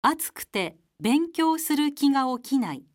暑くて勉強する気が起きない。